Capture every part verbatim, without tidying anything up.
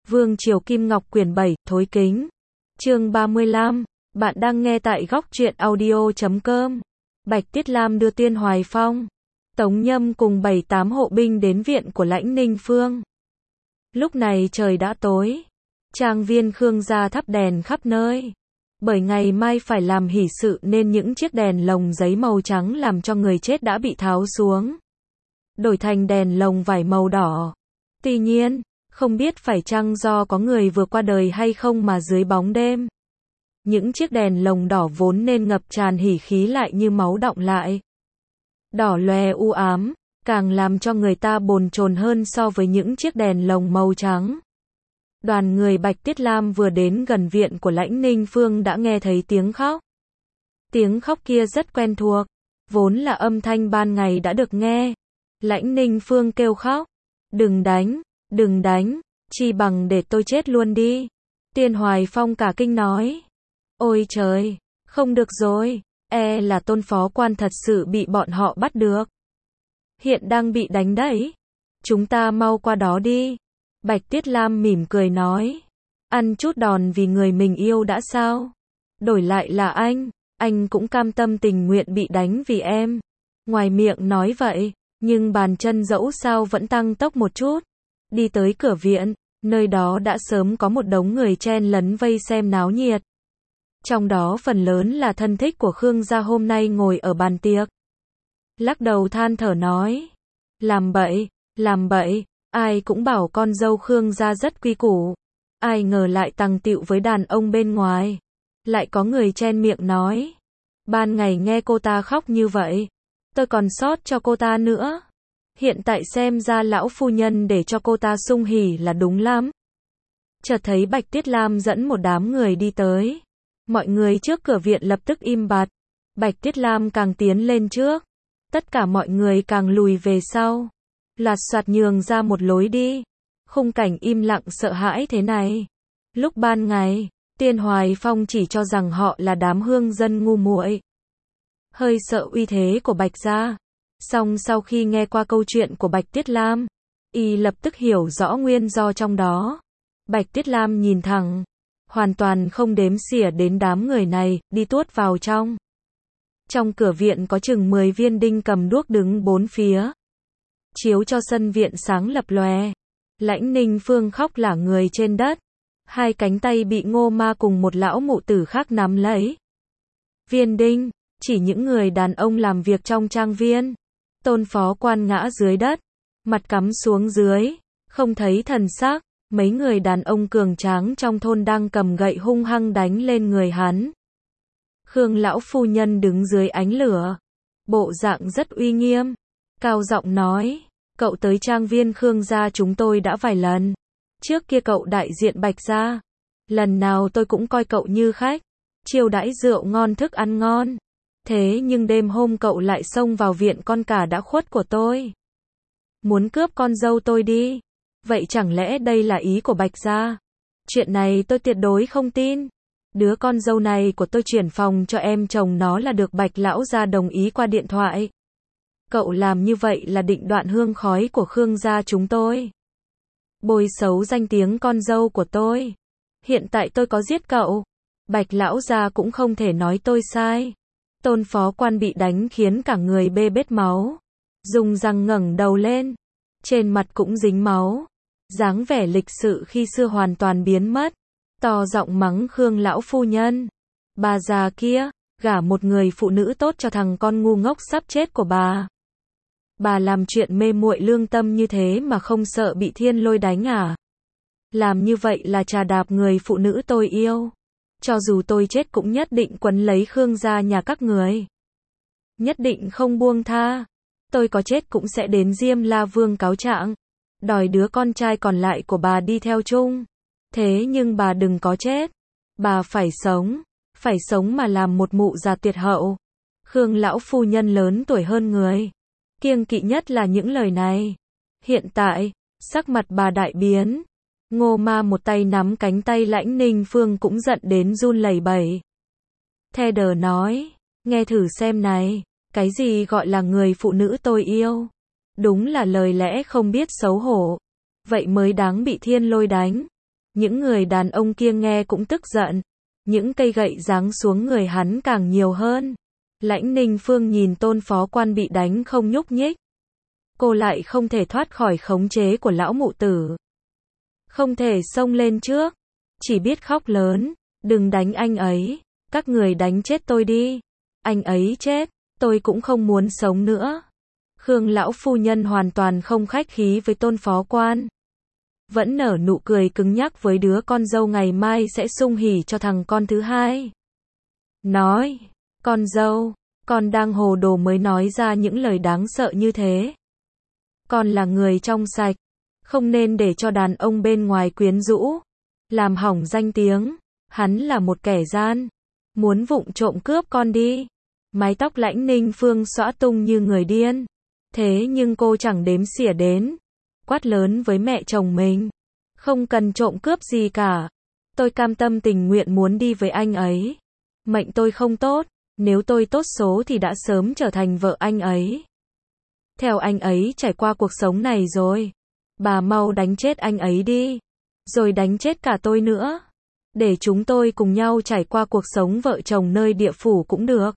Vương Triều Kim Ngọc quyển bảy, Thối Kính. Chương ba mươi lăm. Bạn đang nghe tại góc truyện audio chấm com. Bạch Tiết Lam đưa Tiên Hoài Phong, Tống Nhâm cùng bảy tám hộ binh đến viện của Lãnh Ninh Phương. Lúc này trời đã tối. Trang viên Khương gia thắp đèn khắp nơi. Bởi ngày mai phải làm hỷ sự nên những chiếc đèn lồng giấy màu trắng làm cho người chết đã bị tháo xuống, đổi thành đèn lồng vải màu đỏ. Tuy nhiên, không biết phải chăng do có người vừa qua đời hay không mà dưới bóng đêm, những chiếc đèn lồng đỏ vốn nên ngập tràn hỉ khí lại như máu đọng lại. Đỏ lòe u ám, càng làm cho người ta bồn chồn hơn so với những chiếc đèn lồng màu trắng. Đoàn người Bạch Tiết Lam vừa đến gần viện của Lãnh Ninh Phương đã nghe thấy tiếng khóc. Tiếng khóc kia rất quen thuộc, vốn là âm thanh ban ngày đã được nghe. Lãnh Ninh Phương kêu khóc, đừng đánh, đừng đánh, chi bằng để tôi chết luôn đi. Tiên Hoài Phong cả kinh nói, ôi trời, không được rồi, e là Tôn phó quan thật sự bị bọn họ bắt được. Hiện đang bị đánh đấy, chúng ta mau qua đó đi. Bạch Tiết Lam mỉm cười nói, ăn chút đòn vì người mình yêu đã sao? Đổi lại là anh, anh cũng cam tâm tình nguyện bị đánh vì em. Ngoài miệng nói vậy, nhưng bàn chân dẫu sao vẫn tăng tốc một chút. Đi tới cửa viện, nơi đó đã sớm có một đống người chen lấn vây xem náo nhiệt. Trong đó phần lớn là thân thích của Khương gia hôm nay ngồi ở bàn tiệc. Lắc đầu than thở nói, làm bậy, làm bậy. Ai cũng bảo con dâu Khương gia rất quy củ, ai ngờ lại tằng tịu với đàn ông bên ngoài. Lại có người chen miệng nói, ban ngày nghe cô ta khóc như vậy, tôi còn xót cho cô ta nữa. Hiện tại xem ra lão phu nhân để cho cô ta sung hỉ là đúng lắm. Chợt thấy Bạch Tiết Lam dẫn một đám người đi tới. Mọi người trước cửa viện lập tức im bặt. Bạch Tiết Lam càng tiến lên trước, tất cả mọi người càng lùi về sau. Loạt soạt nhường ra một lối đi. Khung cảnh im lặng sợ hãi thế này. Lúc ban ngày, Tiên Hoài Phong chỉ cho rằng họ là đám hương dân ngu muội, hơi sợ uy thế của Bạch gia. Song sau khi nghe qua câu chuyện của Bạch Tiết Lam, y lập tức hiểu rõ nguyên do trong đó. Bạch Tiết Lam nhìn thẳng, hoàn toàn không đếm xỉa đến đám người này, đi tuốt vào trong. Trong cửa viện có chừng mười viên đinh cầm đuốc đứng bốn phía, chiếu cho sân viện sáng lập lòe. Lãnh Ninh Phương khóc lả người trên đất, hai cánh tay bị Ngô Ma cùng một lão mụ tử khác nắm lấy. Viên đinh, chỉ những người đàn ông làm việc trong trang viên. Tôn phó quan ngã dưới đất, mặt cắm xuống dưới, không thấy thần xác. Mấy người đàn ông cường tráng trong thôn đang cầm gậy hung hăng đánh lên người hắn. Khương lão phu nhân đứng dưới ánh lửa, bộ dạng rất uy nghiêm, cao giọng nói, cậu tới trang viên Khương gia chúng tôi đã vài lần. Trước kia cậu đại diện Bạch gia, lần nào tôi cũng coi cậu như khách, chiêu đãi rượu ngon thức ăn ngon. Thế nhưng đêm hôm cậu lại xông vào viện con cả đã khuất của tôi, muốn cướp con dâu tôi đi. Vậy chẳng lẽ đây là ý của Bạch gia? Chuyện này tôi tuyệt đối không tin. Đứa con dâu này của tôi chuyển phòng cho em chồng nó là được Bạch lão gia đồng ý qua điện thoại. Cậu làm như vậy là định đoạn hương khói của Khương gia chúng tôi, bôi xấu danh tiếng con dâu của tôi. Hiện tại tôi có giết cậu, Bạch lão gia cũng không thể nói tôi sai. Tôn phó quan bị đánh khiến cả người bê bết máu, dùng răng ngẩng đầu lên, trên mặt cũng dính máu, dáng vẻ lịch sự khi xưa hoàn toàn biến mất, to giọng mắng Khương lão phu nhân. Bà già kia, gả một người phụ nữ tốt cho thằng con ngu ngốc sắp chết của bà. Bà làm chuyện mê muội lương tâm như thế mà không sợ bị thiên lôi đánh à? Làm như vậy là trà đạp người phụ nữ tôi yêu. Cho dù tôi chết cũng nhất định quấn lấy Khương gia nhà các người, nhất định không buông tha. Tôi có chết cũng sẽ đến Diêm La Vương cáo trạng, đòi đứa con trai còn lại của bà đi theo chung. Thế nhưng bà đừng có chết, bà phải sống, phải sống mà làm một mụ già tuyệt hậu. Khương lão phu nhân lớn tuổi hơn người, kiêng kỵ nhất là những lời này. Hiện tại, sắc mặt bà đại biến. Ngô Ma một tay nắm cánh tay Lãnh Ninh Phương cũng giận đến run lẩy bẩy. The đờ nói, nghe thử xem này, cái gì gọi là người phụ nữ tôi yêu? Đúng là lời lẽ không biết xấu hổ. Vậy mới đáng bị thiên lôi đánh. Những người đàn ông kia nghe cũng tức giận. Những cây gậy giáng xuống người hắn càng nhiều hơn. Lãnh Ninh Phương nhìn Tôn phó quan bị đánh không nhúc nhích. Cô lại không thể thoát khỏi khống chế của lão mụ tử. Không thể xông lên trước. Chỉ biết khóc lớn. Đừng đánh anh ấy. Các người đánh chết tôi đi. Anh ấy chết. Tôi cũng không muốn sống nữa. Khương lão phu nhân hoàn toàn không khách khí với Tôn phó quan. Vẫn nở nụ cười cứng nhắc với đứa con dâu ngày mai sẽ sung hỉ cho thằng con thứ hai. Nói, con dâu, con đang hồ đồ mới nói ra những lời đáng sợ như thế. Con là người trong sạch, không nên để cho đàn ông bên ngoài quyến rũ, làm hỏng danh tiếng. Hắn là một kẻ gian, muốn vụng trộm cướp con đi. Mái tóc Lãnh Ninh Phương xõa tung như người điên. Thế nhưng cô chẳng đếm xỉa đến. Quát lớn với mẹ chồng mình. Không cần trộm cướp gì cả. Tôi cam tâm tình nguyện muốn đi với anh ấy. Mệnh tôi không tốt. Nếu tôi tốt số thì đã sớm trở thành vợ anh ấy. Theo anh ấy trải qua cuộc sống này rồi. Bà mau đánh chết anh ấy đi. Rồi đánh chết cả tôi nữa. Để chúng tôi cùng nhau trải qua cuộc sống vợ chồng nơi địa phủ cũng được.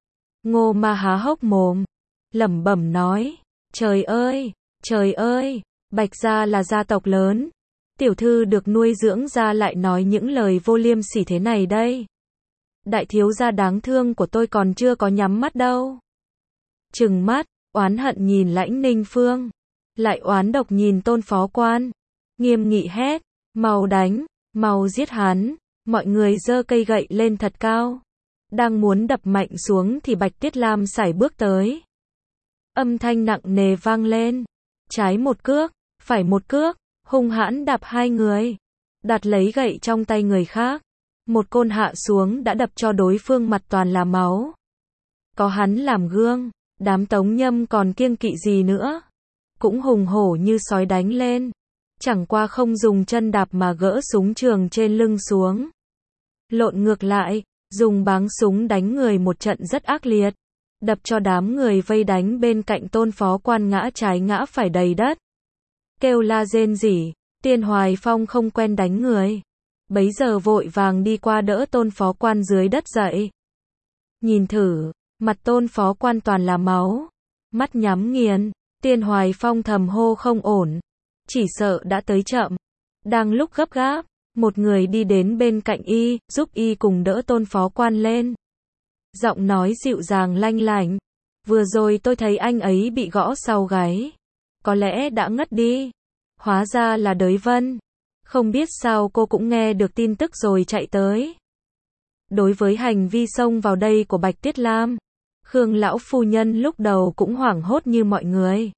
Ngô Ma há hốc mồm. Lẩm bẩm nói. Trời ơi, trời ơi, Bạch gia là gia tộc lớn. Tiểu thư được nuôi dưỡng ra lại nói những lời vô liêm sỉ thế này đây. Đại thiếu gia đáng thương của tôi còn chưa có nhắm mắt đâu. Trừng mắt, oán hận nhìn Lãnh Ninh Phương. Lại oán độc nhìn Tôn phó quan. Nghiêm nghị hét. Mau đánh, mau giết hắn. Mọi người giơ cây gậy lên thật cao. Đang muốn đập mạnh xuống thì Bạch Tiết Lam sải bước tới. Âm thanh nặng nề vang lên. Trái một cước, phải một cước, hung hãn đạp hai người. Đặt lấy gậy trong tay người khác. Một côn hạ xuống đã đập cho đối phương mặt toàn là máu. Có hắn làm gương, đám Tống Nhâm còn kiêng kỵ gì nữa. Cũng hùng hổ như sói đánh lên. Chẳng qua không dùng chân đạp mà gỡ súng trường trên lưng xuống. Lộn ngược lại, dùng báng súng đánh người một trận rất ác liệt. Đập cho đám người vây đánh bên cạnh Tôn phó quan ngã trái ngã phải đầy đất. Kêu la rên rỉ, Tiên Hoài Phong không quen đánh người. Bấy giờ vội vàng đi qua đỡ Tôn phó quan dưới đất dậy. Nhìn thử, mặt Tôn phó quan toàn là máu. Mắt nhắm nghiền, Tiên Hoài Phong thầm hô không ổn. Chỉ sợ đã tới chậm. Đang lúc gấp gáp, một người đi đến bên cạnh y, giúp y cùng đỡ Tôn phó quan lên. Giọng nói dịu dàng lanh lảnh. Vừa rồi tôi thấy anh ấy bị gõ sau gáy. Có lẽ đã ngất đi. Hóa ra là Đới Vân. Không biết sao cô cũng nghe được tin tức rồi chạy tới. Đối với hành vi xông vào đây của Bạch Tiết Lam, Khương lão phu nhân lúc đầu cũng hoảng hốt như mọi người.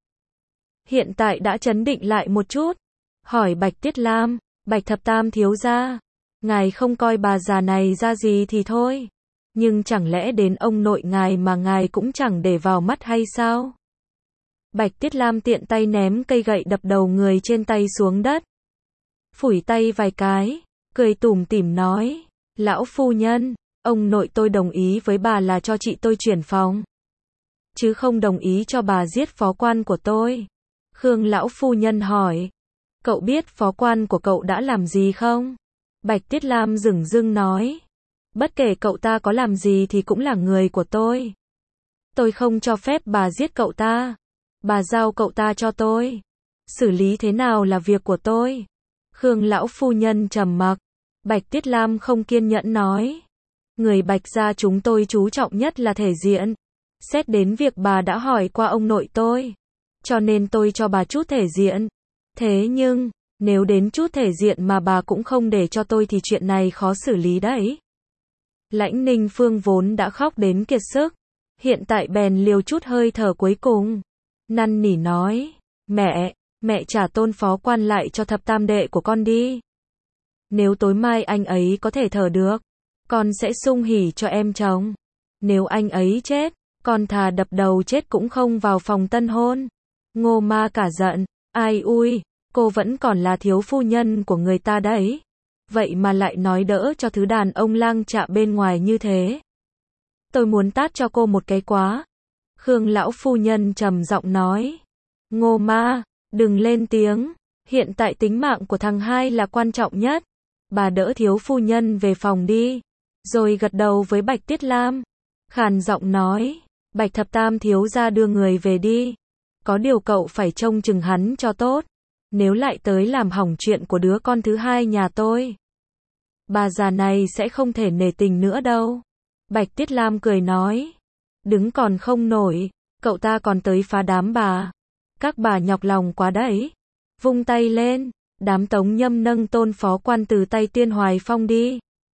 Hiện tại đã trấn định lại một chút. Hỏi Bạch Tiết Lam, Bạch thập tam thiếu gia, ngài không coi bà già này ra gì thì thôi. Nhưng chẳng lẽ đến ông nội ngài mà ngài cũng chẳng để vào mắt hay sao? Bạch Tiết Lam tiện tay ném cây gậy đập đầu người trên tay xuống đất. Phủi tay vài cái, cười tủm tỉm nói, lão phu nhân, ông nội tôi đồng ý với bà là cho chị tôi chuyển phòng. Chứ không đồng ý cho bà giết phó quan của tôi. Khương lão phu nhân hỏi, cậu biết phó quan của cậu đã làm gì không? Bạch Tiết Lam dửng dưng nói, bất kể cậu ta có làm gì thì cũng là người của tôi. Tôi không cho phép bà giết cậu ta. Bà giao cậu ta cho tôi. Xử lý thế nào là việc của tôi. Khương lão phu nhân trầm mặc. Bạch Tiết Lam không kiên nhẫn nói. Người Bạch gia chúng tôi chú trọng nhất là thể diện. Xét đến việc bà đã hỏi qua ông nội tôi. Cho nên tôi cho bà chút thể diện. Thế nhưng, nếu đến chút thể diện mà bà cũng không để cho tôi thì chuyện này khó xử lý đấy. Lãnh Ninh Phương vốn đã khóc đến kiệt sức. Hiện tại bèn liều chút hơi thở cuối cùng. Năn nỉ nói, mẹ, mẹ trả Tôn phó quan lại cho thập tam đệ của con đi. Nếu tối mai anh ấy có thể thở được, con sẽ sung hỉ cho em chồng. Nếu anh ấy chết, con thà đập đầu chết cũng không vào phòng tân hôn. Ngô Ma cả giận, ai ui, cô vẫn còn là thiếu phu nhân của người ta đấy. Vậy mà lại nói đỡ cho thứ đàn ông lang chạ bên ngoài như thế. Tôi muốn tát cho cô một cái quá. Khương lão phu nhân trầm giọng nói. Ngô Ma, đừng lên tiếng. Hiện tại tính mạng của thằng hai là quan trọng nhất. bà đỡ thiếu phu nhân về phòng đi. Rồi gật đầu với Bạch Tiết Lam. Khàn giọng nói, Bạch thập tam thiếu gia đưa người về đi. Có điều cậu phải trông chừng hắn cho tốt. Nếu lại tới làm hỏng chuyện của đứa con thứ hai nhà tôi, bà già này sẽ không thể nể tình nữa đâu. Bạch Tiết Lam cười nói, đứng còn không nổi, cậu ta còn tới phá đám bà. Các bà nhọc lòng quá đấy. Vung tay lên, đám Tống Nhâm nâng Tôn phó quan từ tay Tiên Hoài Phong đi.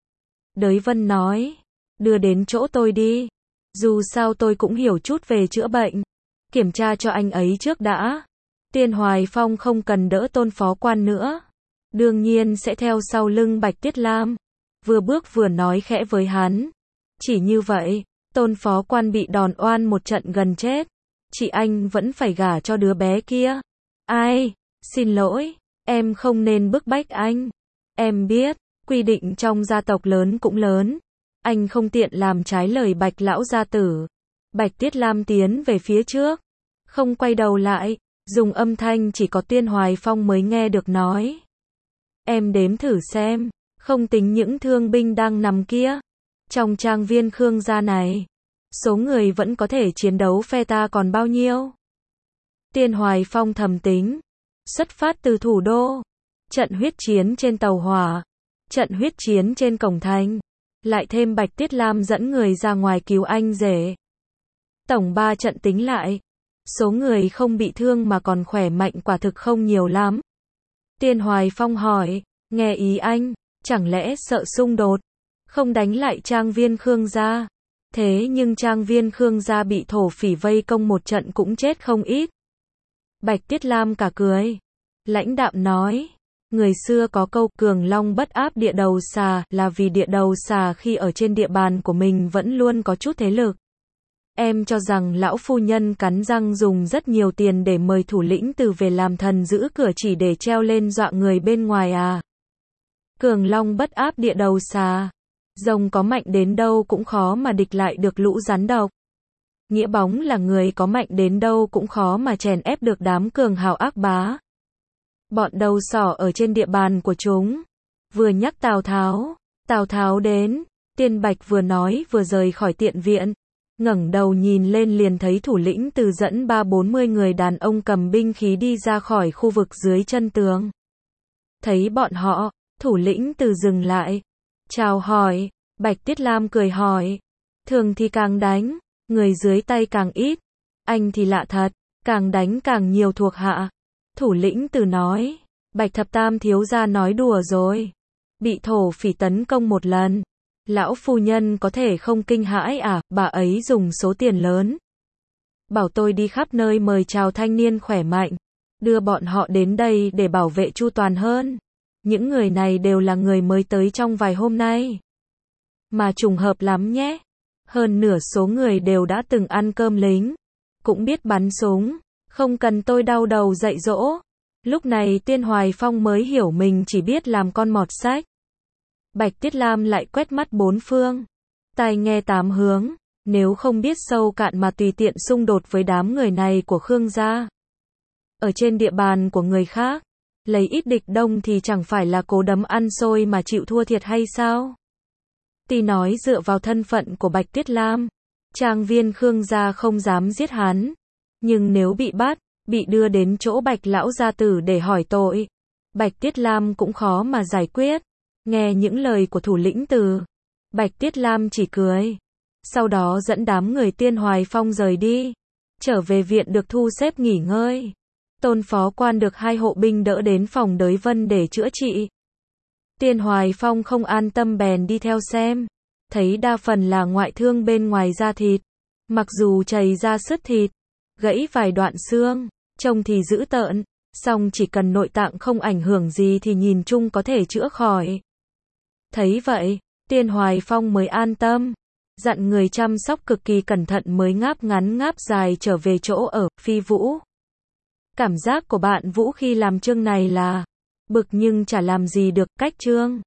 Đới Vân nói, đưa đến chỗ tôi đi. Dù sao tôi cũng hiểu chút về chữa bệnh. Kiểm tra cho anh ấy trước đã. Tiên Hoài Phong không cần đỡ Tôn phó quan nữa. Đương nhiên sẽ theo sau lưng Bạch Tiết Lam. Vừa bước vừa nói khẽ với hắn. Chỉ như vậy, Tôn phó quan bị đòn oan một trận gần chết. Chị anh vẫn phải gả cho đứa bé kia. Ai, xin lỗi, em không nên bức bách anh. Em biết, quy định trong gia tộc lớn cũng lớn. Anh không tiện làm trái lời Bạch lão gia tử. Bạch Tiết Lam tiến về phía trước, không quay đầu lại, dùng âm thanh chỉ có Tiên Hoài Phong mới nghe được nói. Em đếm thử xem, không tính những thương binh đang nằm kia. Trong trang viên Khương gia này, số người vẫn có thể chiến đấu phe ta còn bao nhiêu? Tiên Hoài Phong thầm tính, xuất phát từ thủ đô, trận huyết chiến trên tàu hỏa, trận huyết chiến trên cổng thành, lại thêm Bạch Tiết Lam dẫn người ra ngoài cứu anh rể. Tổng ba trận tính lại, số người không bị thương mà còn khỏe mạnh quả thực không nhiều lắm. Tiên Hoài Phong hỏi, nghe ý anh, chẳng lẽ sợ xung đột, không đánh lại trang viên Khương gia? Thế nhưng trang viên Khương gia bị thổ phỉ vây công một trận cũng chết không ít. Bạch Tiết Lam cả cười, lãnh đạm nói, người xưa có câu cường long bất áp địa đầu xà, là vì địa đầu xà khi ở trên địa bàn của mình vẫn luôn có chút thế lực. Em cho rằng lão phu nhân cắn răng dùng rất nhiều tiền để mời thủ lĩnh từ về làm thần giữ cửa chỉ để treo lên dọa người bên ngoài à? Cường long bất áp địa đầu xà, rồng có mạnh đến đâu cũng khó mà địch lại được lũ rắn độc. Nghĩa bóng là người có mạnh đến đâu cũng khó mà chèn ép được đám cường hào ác bá. Bọn đầu sỏ ở trên địa bàn của chúng. Vừa nhắc Tào Tháo, Tào Tháo đến, Tiên Bạch vừa nói vừa rời khỏi tiện viện, ngẩng đầu nhìn lên liền thấy thủ lĩnh Từ dẫn ba bốn mươi người đàn ông cầm binh khí đi ra khỏi khu vực dưới chân tường. Thấy bọn họ, thủ lĩnh Từ dừng lại, chào hỏi. Bạch Tiết Lam cười hỏi, thường thì càng đánh, người dưới tay càng ít, anh thì lạ thật, càng đánh càng nhiều thuộc hạ. Thủ lĩnh Từ nói, Bạch thập tam thiếu gia nói đùa rồi, bị thổ phỉ tấn công một lần, lão phu nhân có thể không kinh hãi à? Bà ấy dùng số tiền lớn, bảo tôi đi khắp nơi mời chào thanh niên khỏe mạnh, đưa bọn họ đến đây để bảo vệ chu toàn hơn. Những người này đều là người mới tới trong vài hôm nay, mà trùng hợp lắm nhé. Hơn nửa số người đều đã từng ăn cơm lính, cũng biết bắn súng, không cần tôi đau đầu dạy dỗ. Lúc này Tiên Hoài Phong mới hiểu mình chỉ biết làm con mọt sách. Bạch Tiết Lam lại quét mắt bốn phương, tai nghe tám hướng, nếu không biết sâu cạn mà tùy tiện xung đột với đám người này của Khương gia, ở trên địa bàn của người khác, lấy ít địch đông thì chẳng phải là cố đấm ăn xôi mà chịu thua thiệt hay sao? Tuy nói dựa vào thân phận của Bạch Tiết Lam, trang viên Khương gia không dám giết hắn, nhưng nếu bị bắt, bị đưa đến chỗ Bạch lão gia tử để hỏi tội, Bạch Tiết Lam cũng khó mà giải quyết. Nghe những lời của thủ lĩnh Từ, Bạch Tiết Lam chỉ cười, sau đó dẫn đám người Tiên Hoài Phong rời đi, trở về viện được thu xếp nghỉ ngơi. Tôn phó quan được hai hộ binh đỡ đến phòng Đới Vân để chữa trị. Tiên Hoài Phong không an tâm bèn đi theo xem, thấy đa phần là ngoại thương bên ngoài da thịt, mặc dù chảy ra sứt thịt, gãy vài đoạn xương, trông thì dữ tợn, song chỉ cần nội tạng không ảnh hưởng gì thì nhìn chung có thể chữa khỏi. Thấy vậy, Tiên Hoài Phong mới an tâm, dặn người chăm sóc cực kỳ cẩn thận mới ngáp ngắn ngáp dài trở về chỗ ở. Phi Vũ, cảm giác của bạn Vũ khi làm chương này là bực nhưng chả làm gì được. Cách chương